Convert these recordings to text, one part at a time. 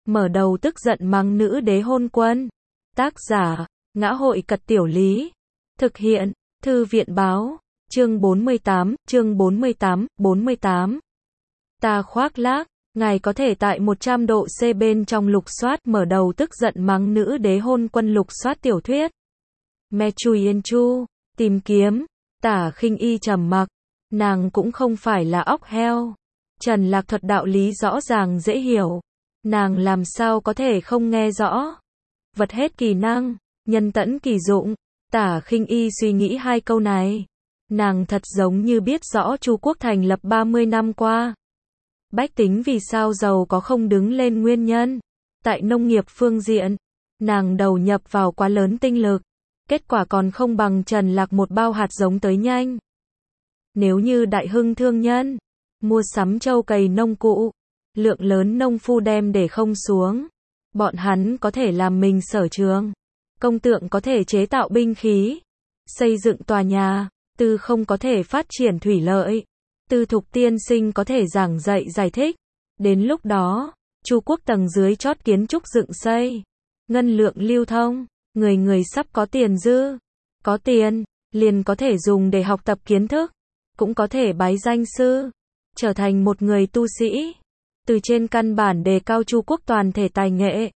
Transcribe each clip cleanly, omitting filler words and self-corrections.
mở đầu tức giận mắng nữ đế hôn quân. Tác giả, Ngã hội Cật Tiểu Lý. Thực hiện, Thư viện báo. Chương 48, chương 48. Ta khoác lác, ngài có thể tại 100 độ C bên trong lục soát mở đầu tức giận mắng nữ đế hôn quân lục soát tiểu thuyết. Me Chui Yên Chu, tìm kiếm, Tả Khinh Y trầm mặc, nàng cũng không phải là óc heo. Trần Lạc thuật đạo lý rõ ràng dễ hiểu, nàng làm sao có thể không nghe rõ. Vật hết kỳ năng, nhân tẫn kỳ dụng, Tả Khinh Y suy nghĩ hai câu này. Nàng thật giống như biết rõ Chu quốc thành lập 30 năm qua. Bách tính vì sao giàu có không đứng lên nguyên nhân. Tại nông nghiệp phương diện, nàng đầu nhập vào quá lớn tinh lực. Kết quả còn không bằng Trần Lạc một bao hạt giống tới nhanh. Nếu như đại hưng thương nhân, mua sắm trâu cày nông cụ, lượng lớn nông phu đem để không xuống. Bọn hắn có thể làm mình sở trường. Công tượng có thể chế tạo binh khí, xây dựng tòa nhà. Tư không có thể phát triển thủy lợi. Tư thục tiên sinh có thể giảng dạy giải thích. Đến lúc đó, Chu quốc tầng dưới chót kiến trúc dựng xây. Ngân lượng lưu thông, người người sắp có tiền dư. Có tiền, liền có thể dùng để học tập kiến thức. Cũng có thể bái danh sư, trở thành một người tu sĩ. Từ trên căn bản đề cao Chu quốc toàn thể tài nghệ.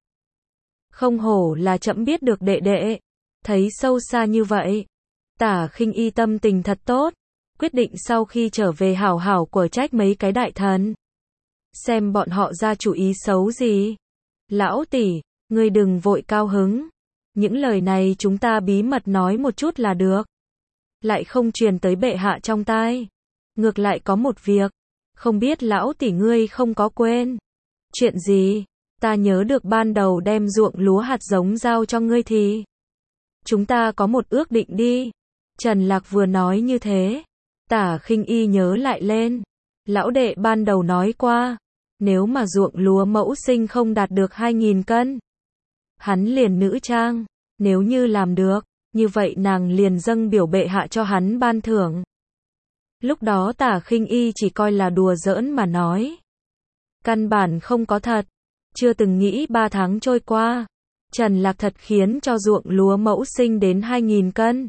Không hổ là trẫm biết được đệ đệ. Thấy sâu xa như vậy. Tả Khinh Y tâm tình thật tốt, quyết định sau khi trở về hảo hảo của trách mấy cái đại thần. Xem bọn họ ra chủ ý xấu gì. Lão tỷ, ngươi đừng vội cao hứng. Những lời này chúng ta bí mật nói một chút là được. Lại không truyền tới bệ hạ trong tai. Ngược lại có một việc, không biết lão tỷ ngươi không có quên. Chuyện gì? Ta nhớ được ban đầu đem ruộng lúa hạt giống giao cho ngươi thì chúng ta có một ước định đi. Trần Lạc vừa nói như thế, Tả Khinh Y nhớ lại lên. Lão đệ ban đầu nói qua, nếu mà ruộng lúa mẫu sinh không đạt được 2.000 cân, hắn liền nữ trang. Nếu như làm được, như vậy nàng liền dâng biểu bệ hạ cho hắn ban thưởng. Lúc đó Tả Khinh Y chỉ coi là đùa giỡn mà nói. Căn bản không có thật. Chưa từng nghĩ 3 tháng trôi qua, Trần Lạc thật khiến cho ruộng lúa mẫu sinh đến 2.000 cân.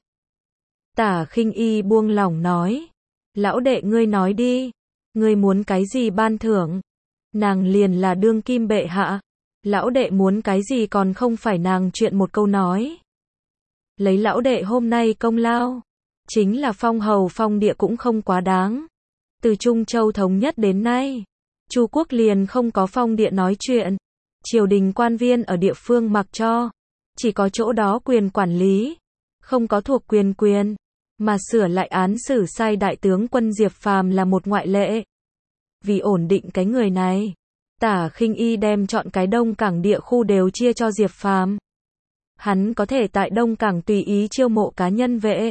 Tả Khinh Y buông lỏng nói. Lão đệ ngươi nói đi. Ngươi muốn cái gì ban thưởng? Nàng liền là đương kim bệ hạ. Lão đệ muốn cái gì còn không phải nàng chuyện một câu nói. Lấy lão đệ hôm nay công lao. Chính là phong hầu phong địa cũng không quá đáng. Từ Trung Châu thống nhất đến nay, Chu quốc liền không có phong địa nói chuyện. Triều đình quan viên ở địa phương mặc cho. Chỉ có chỗ đó quyền quản lý. Không có thuộc quyền. Mà sửa lại án xử sai đại tướng quân Diệp Phàm là một ngoại lệ. Vì ổn định cái người này, Tả Khinh Y đem chọn cái Đông Cảng địa khu đều chia cho Diệp Phàm. Hắn có thể tại Đông Cảng tùy ý chiêu mộ cá nhân vệ.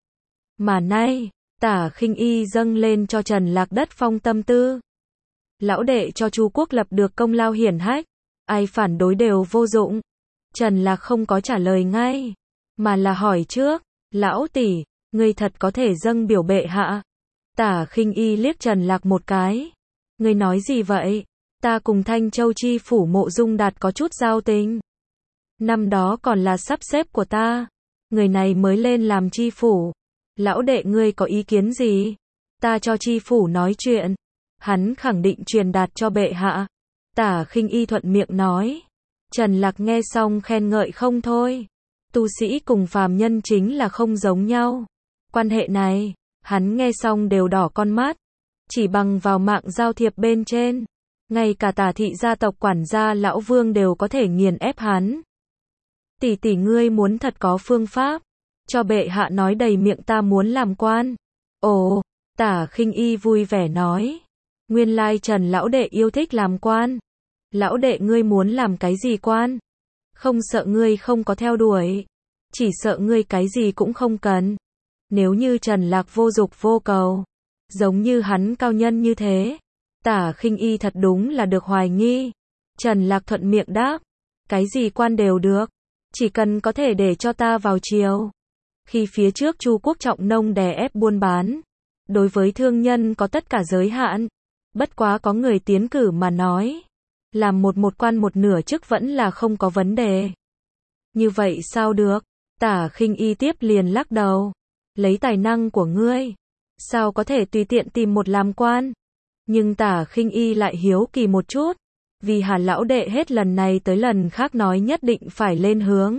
Mà nay, Tả Khinh Y dâng lên cho Trần Lạc đất phong tâm tư. Lão đệ cho Chu quốc lập được công lao hiển hách, ai phản đối đều vô dụng. Trần Lạc không có trả lời ngay, mà là hỏi trước. Lão tỷ, ngươi thật có thể dâng biểu bệ hạ? Tả Khinh Y liếc Trần Lạc một cái. Ngươi nói gì vậy? Ta cùng Thanh Châu chi phủ Mộ Dung Đạt có chút giao tình. Năm đó còn là sắp xếp của ta. Người này mới lên làm chi phủ. Lão đệ ngươi có ý kiến gì? Ta cho chi phủ nói chuyện. Hắn khẳng định truyền đạt cho bệ hạ. Tả Khinh Y thuận miệng nói. Trần Lạc nghe xong khen ngợi không thôi. Tu sĩ cùng phàm nhân chính là không giống nhau. Quan hệ này, hắn nghe xong đều đỏ con mắt. Chỉ bằng vào mạng giao thiệp bên trên, ngay cả Tả thị gia tộc quản gia lão vương đều có thể nghiền ép hắn. Tỷ tỷ ngươi muốn thật có phương pháp, cho bệ hạ nói đầy miệng ta muốn làm quan. Ồ, Tả Khinh Y vui vẻ nói. Nguyên lai Trần lão đệ yêu thích làm quan. Lão đệ ngươi muốn làm cái gì quan? Không sợ ngươi không có theo đuổi, chỉ sợ ngươi cái gì cũng không cần. Nếu như Trần Lạc vô dục vô cầu, giống như hắn cao nhân như thế, Tả Khinh Y thật đúng là được hoài nghi. Trần Lạc thuận miệng đáp, cái gì quan đều được, chỉ cần có thể để cho ta vào triều. Khi phía trước Chu quốc trọng nông đè ép buôn bán, đối với thương nhân có tất cả giới hạn, bất quá có người tiến cử mà nói, làm một quan một nửa chức vẫn là không có vấn đề. Như vậy sao được? Tả Khinh Y tiếp liền lắc đầu. Lấy tài năng của ngươi, sao có thể tùy tiện tìm một làm quan? Nhưng Tả Khinh Y lại hiếu kỳ một chút, vì Hà lão đệ hết lần này tới lần khác nói nhất định phải lên hướng.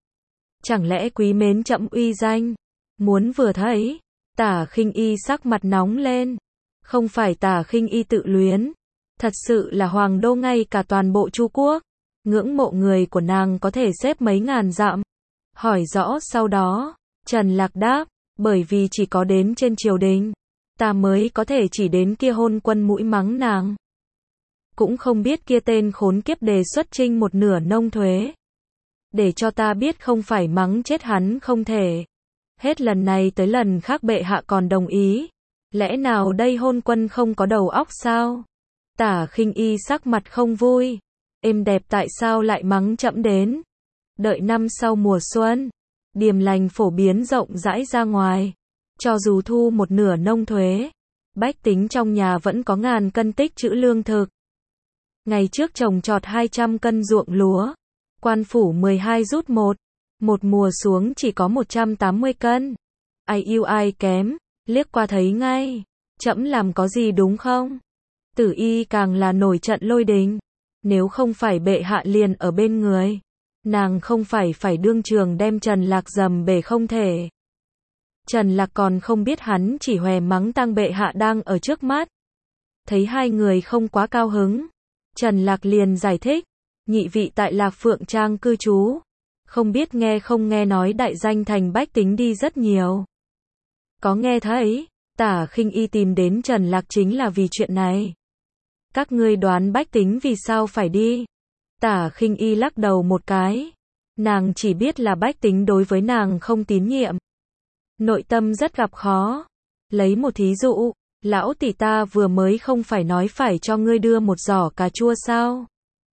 Chẳng lẽ quý mến trẫm uy danh? Muốn vừa thấy, Tả Khinh Y sắc mặt nóng lên. Không phải Tả Khinh Y tự luyến, thật sự là hoàng đô ngay cả toàn bộ Chu quốc, ngưỡng mộ người của nàng có thể xếp mấy ngàn dặm. Hỏi rõ sau đó, Trần Lạc đáp, bởi vì chỉ có đến trên triều đình, ta mới có thể chỉ đến kia hôn quân mũi mắng nàng. Cũng không biết kia tên khốn kiếp đề xuất trinh một nửa nông thuế. Để cho ta biết không phải mắng chết hắn không thể. Hết lần này tới lần khác bệ hạ còn đồng ý. Lẽ nào đây hôn quân không có đầu óc sao? Tả Khinh Y sắc mặt không vui. Êm đẹp tại sao lại mắng trẫm đến? Đợi năm sau mùa xuân, điềm lành phổ biến rộng rãi ra ngoài. Cho dù thu một nửa nông thuế, bách tính trong nhà vẫn có ngàn cân tích trữ lương thực. Ngày trước trồng trọt 200 cân ruộng lúa, quan phủ 12 rút 1, một mùa xuống chỉ có 180 cân. Ai yêu ai kém, liếc qua thấy ngay. Trẫm làm có gì đúng không? Tử Y càng là nổi trận lôi đình. Nếu không phải bệ hạ liền ở bên người, nàng không phải đương trường đem Trần Lạc dầm bể không thể. Trần Lạc còn không biết hắn chỉ hòe mắng tang bệ hạ đang ở trước mắt. Thấy hai người không quá cao hứng, Trần Lạc liền giải thích, nhị vị tại Lạc Phượng Trang cư trú, không biết nghe không nghe nói đại danh thành bách tính đi rất nhiều. Có nghe thấy, Tả Khinh Y tìm đến Trần Lạc chính là vì chuyện này. Các ngươi đoán bách tính vì sao phải đi? Tả Khinh Y lắc đầu một cái. Nàng chỉ biết là bách tính đối với nàng không tín nhiệm. Nội tâm rất gặp khó. Lấy một thí dụ, lão tỷ ta vừa mới không phải nói phải cho ngươi đưa một giỏ cà chua sao?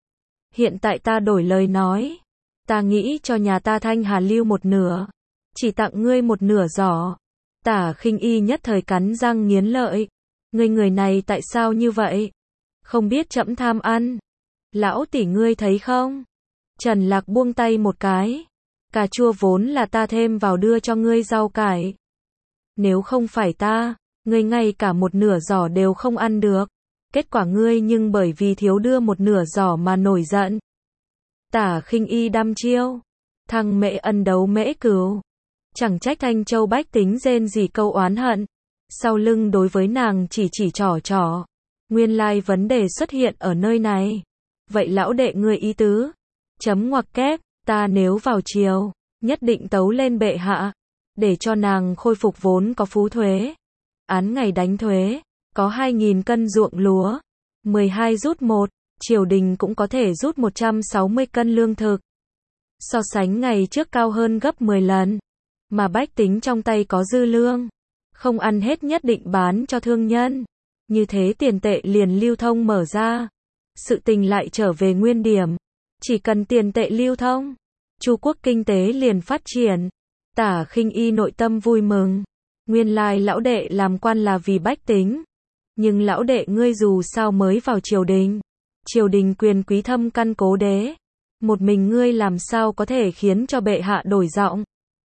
Hiện tại ta đổi lời nói. Ta nghĩ cho nhà ta Thanh Hà lưu một nửa. Chỉ tặng ngươi một nửa giỏ. Tả Khinh Y nhất thời cắn răng nghiến lợi. Ngươi người này tại sao như vậy? Không biết trẫm tham ăn. Lão tỷ ngươi thấy không? Trần Lạc buông tay một cái. Cà chua vốn là ta thêm vào đưa cho ngươi rau cải. Nếu không phải ta, ngươi ngay cả một nửa giỏ đều không ăn được. Kết quả ngươi nhưng bởi vì thiếu đưa một nửa giỏ mà nổi giận. Tả Khinh Y đăm chiêu. Thằng mẹ ân đấu mễ cừu. Chẳng trách Thanh Châu bách tính rên rỉ câu oán hận. Sau lưng đối với nàng chỉ trỏ. Nguyên lai vấn đề xuất hiện ở nơi này. Vậy lão đệ ngươi ý tứ. Chấm ngoặc kép, ta nếu vào triều, nhất định tấu lên bệ hạ. Để cho nàng khôi phục vốn có phú thuế. Án ngày đánh thuế, có 2.000 cân ruộng lúa. 12 rút 1, triều đình cũng có thể rút 160 cân lương thực. So sánh ngày trước cao hơn gấp 10 lần. Mà bách tính trong tay có dư lương. Không ăn hết nhất định bán cho thương nhân. Như thế tiền tệ liền lưu thông mở ra. Sự tình lại trở về nguyên điểm. Chỉ cần tiền tệ lưu thông, Chu quốc kinh tế liền phát triển. Tả Khinh Y nội tâm vui mừng. Nguyên lai lão đệ làm quan là vì bách tính. Nhưng lão đệ ngươi dù sao mới vào triều đình. Triều đình quyền quý thâm căn cố đế. Một mình ngươi làm sao có thể khiến cho bệ hạ đổi giọng.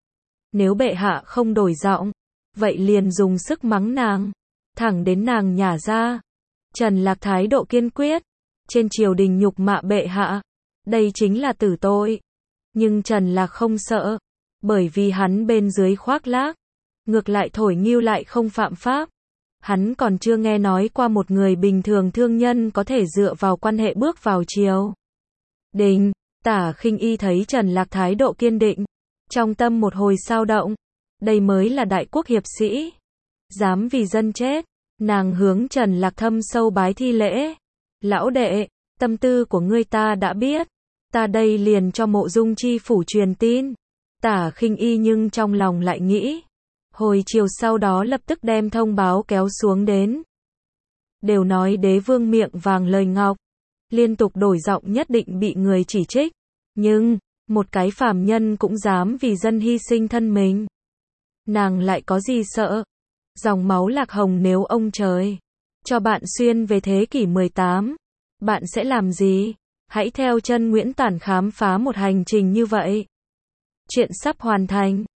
Nếu bệ hạ không đổi giọng, vậy liền dùng sức mắng nàng. Thẳng đến nàng nhả ra. Trần Lạc thái độ kiên quyết. Trên triều đình nhục mạ bệ hạ. Đây chính là tử tội. Nhưng Trần Lạc không sợ. Bởi vì hắn bên dưới khoác lác. Ngược lại thổi nghiêu lại không phạm pháp. Hắn còn chưa nghe nói qua một người bình thường thương nhân có thể dựa vào quan hệ bước vào triều đình. Tả Khinh Y thấy Trần Lạc thái độ kiên định. Trong tâm một hồi sao động. Đây mới là đại quốc hiệp sĩ. Dám vì dân chết. Nàng hướng Trần Lạc thâm sâu bái thi lễ. Lão đệ, tâm tư của ngươi ta đã biết. Ta đây liền cho Mộ Dung chi phủ truyền tin. Tả Khinh Y nhưng trong lòng lại nghĩ. Hồi chiều sau đó lập tức đem thông báo kéo xuống đến. Đều nói đế vương miệng vàng lời ngọc. Liên tục đổi giọng nhất định bị người chỉ trích. Nhưng, một cái phàm nhân cũng dám vì dân hy sinh thân mình. Nàng lại có gì sợ. Dòng máu Lạc Hồng nếu ông trời cho bạn xuyên về thế kỷ 18. Bạn sẽ làm gì? Hãy theo chân Nguyễn Tản khám phá một hành trình như vậy. Chuyện sắp hoàn thành.